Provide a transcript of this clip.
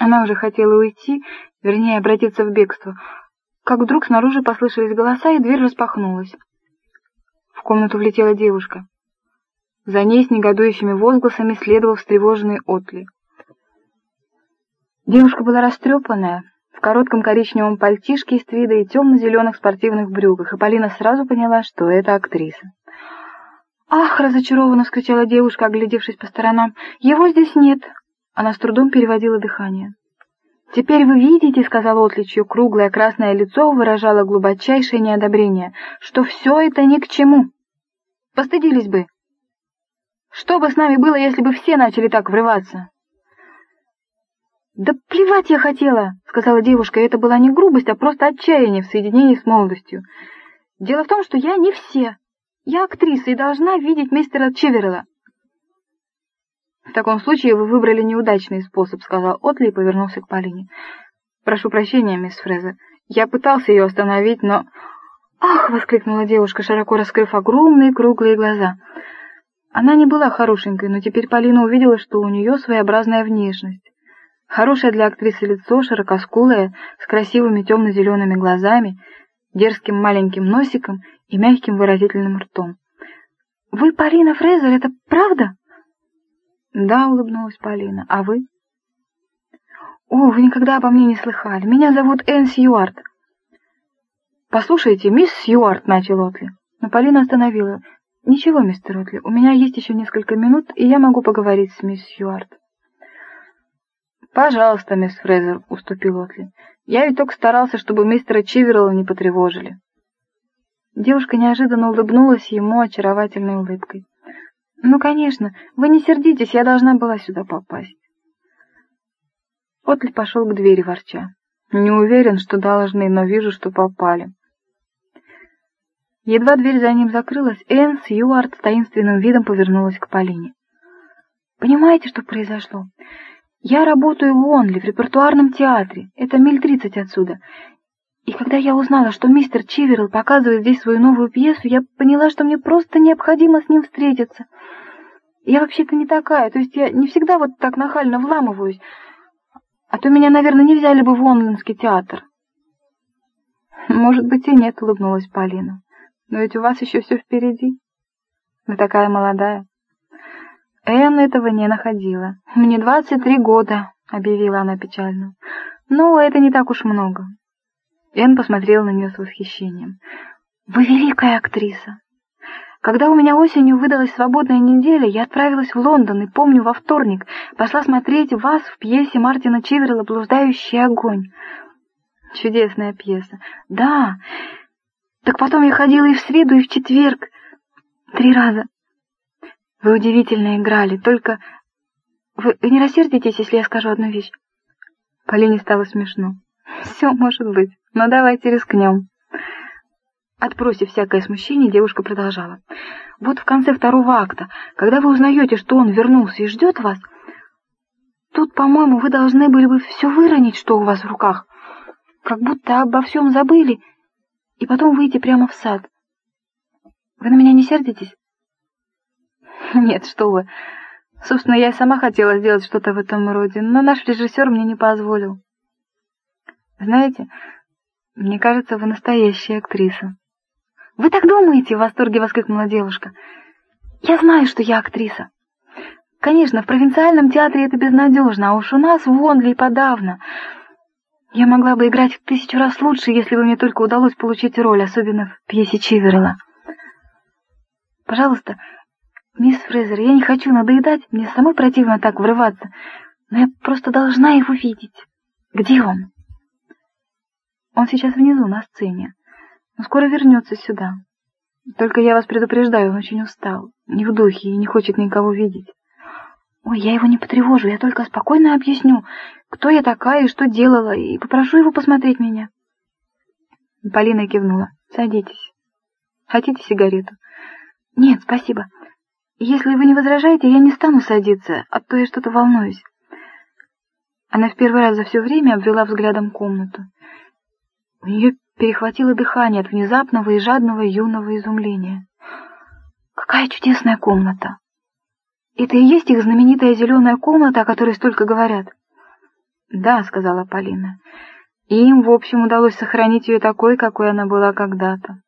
Она уже хотела уйти, вернее, обратиться в бегство, как вдруг снаружи послышались голоса, и дверь распахнулась. В комнату влетела девушка. За ней с негодующими возгласами следовал встревоженный Отли. Девушка была растрепанная, в коротком коричневом пальтишке из твида и темно-зеленых спортивных брюках, и Полина сразу поняла, что это актриса. «Ах!» — разочарованно вскричала девушка, оглядевшись по сторонам. «Его здесь нет!» Она с трудом переводила дыхание. «Теперь вы видите, — сказал Отли, чье круглое красное лицо выражало глубочайшее неодобрение, — что все это ни к чему. Постыдились бы. Что бы с нами было, если бы все начали так врываться?» «Да плевать я хотела, — сказала девушка, — и это была не грубость, а просто отчаяние в соединении с молодостью. Дело в том, что я не все. Я актриса и должна видеть мистера Чиверелла». «В таком случае вы выбрали неудачный способ, — сказал Отли и повернулся к Полине. — Прошу прощения, мисс Фрезер. Я пытался ее остановить, но... — Ах! — воскликнула девушка, широко раскрыв огромные круглые глаза. Она не была хорошенькой, но теперь Полина увидела, что у нее своеобразная внешность. Хорошее для актрисы лицо, широкоскулое, с красивыми темно-зелеными глазами, дерзким маленьким носиком и мягким выразительным ртом. — Вы Полина Фрезер, это правда? — Да, — улыбнулась Полина. — А вы? — О, вы никогда обо мне не слыхали. Меня зовут Энн Сьюарт. — Послушайте, мисс Сьюарт, — начал Отли. Но Полина остановила. — Ничего, мистер Отли, у меня есть еще несколько минут, и я могу поговорить с мисс Сьюарт. — Пожалуйста, мисс Фрезер, — уступил Отли. — Я ведь только старался, чтобы мистера Чиверелла не потревожили. Девушка неожиданно улыбнулась ему очаровательной улыбкой. «Ну, конечно, вы не сердитесь, я должна была сюда попасть». Отли пошел к двери, ворча. «Не уверен, что должны, но вижу, что попали». Едва дверь за ним закрылась, Энн Сьюарт с таинственным видом повернулась к Полине. «Понимаете, что произошло? Я работаю в Уонли, в репертуарном театре, это миль 30 отсюда. И когда я узнала, что мистер Чиверелл показывает здесь свою новую пьесу, я поняла, что мне просто необходимо с ним встретиться. Я вообще-то не такая, то есть я не всегда вот так нахально вламываюсь, а то меня, наверное, не взяли бы в лондонский театр». «Может быть, и нет», — улыбнулась Полина. «Но ведь у вас еще все впереди. Вы такая молодая». Энн этого не находила. «Мне 23 года», — объявила она печально. «Но это не так уж много». Энн посмотрела на нее с восхищением. «Вы великая актриса. Когда у меня осенью выдалась свободная неделя, я отправилась в Лондон и, помню, во вторник пошла смотреть вас в пьесе Мартина Чиверелла «Блуждающий огонь». Чудесная пьеса. Да. Так потом я ходила и в среду, и в четверг. 3 раза. Вы удивительно играли, только... Вы не рассердитесь, если я скажу одну вещь?» Полине стало смешно. «Все может быть, но давайте рискнем». Отбросив всякое смущение, девушка продолжала. «Вот в конце 2-го акта, когда вы узнаете, что он вернулся и ждет вас, тут, по-моему, вы должны были бы все выронить, что у вас в руках, как будто обо всем забыли, и потом выйти прямо в сад. Вы на меня не сердитесь?» «Нет, что вы. Собственно, я и сама хотела сделать что-то в этом роде, но наш режиссер мне не позволил. Знаете, мне кажется, вы настоящая актриса». «Вы так думаете?» — в восторге воскликнула девушка. «Я знаю, что я актриса. Конечно, в провинциальном театре это безнадежно, а уж у нас в Уонли и подавно. Я могла бы играть в 1000 раз лучше, если бы мне только удалось получить роль, особенно в пьесе Чиверелла. Пожалуйста, мисс Фрезер, я не хочу надоедать, мне самой противно так врываться, но я просто должна его видеть. Где он?» «Он сейчас внизу, на сцене. Но скоро вернется сюда. Только я вас предупреждаю, он очень устал, не в духе и не хочет никого видеть». «Ой, я его не потревожу, я только спокойно объясню, кто я такая и что делала, и попрошу его посмотреть меня». Полина кивнула. «Садитесь. Хотите сигарету?» «Нет, спасибо. Если вы не возражаете, я не стану садиться, а то я что-то волнуюсь». Она в первый раз за все время обвела взглядом комнату. У нее перехватило дыхание от внезапного и жадного юного изумления. «Какая чудесная комната! Это и есть их знаменитая зеленая комната, о которой столько говорят?» «Да», — сказала Полина. «И им, в общем, удалось сохранить ее такой, какой она была когда-то».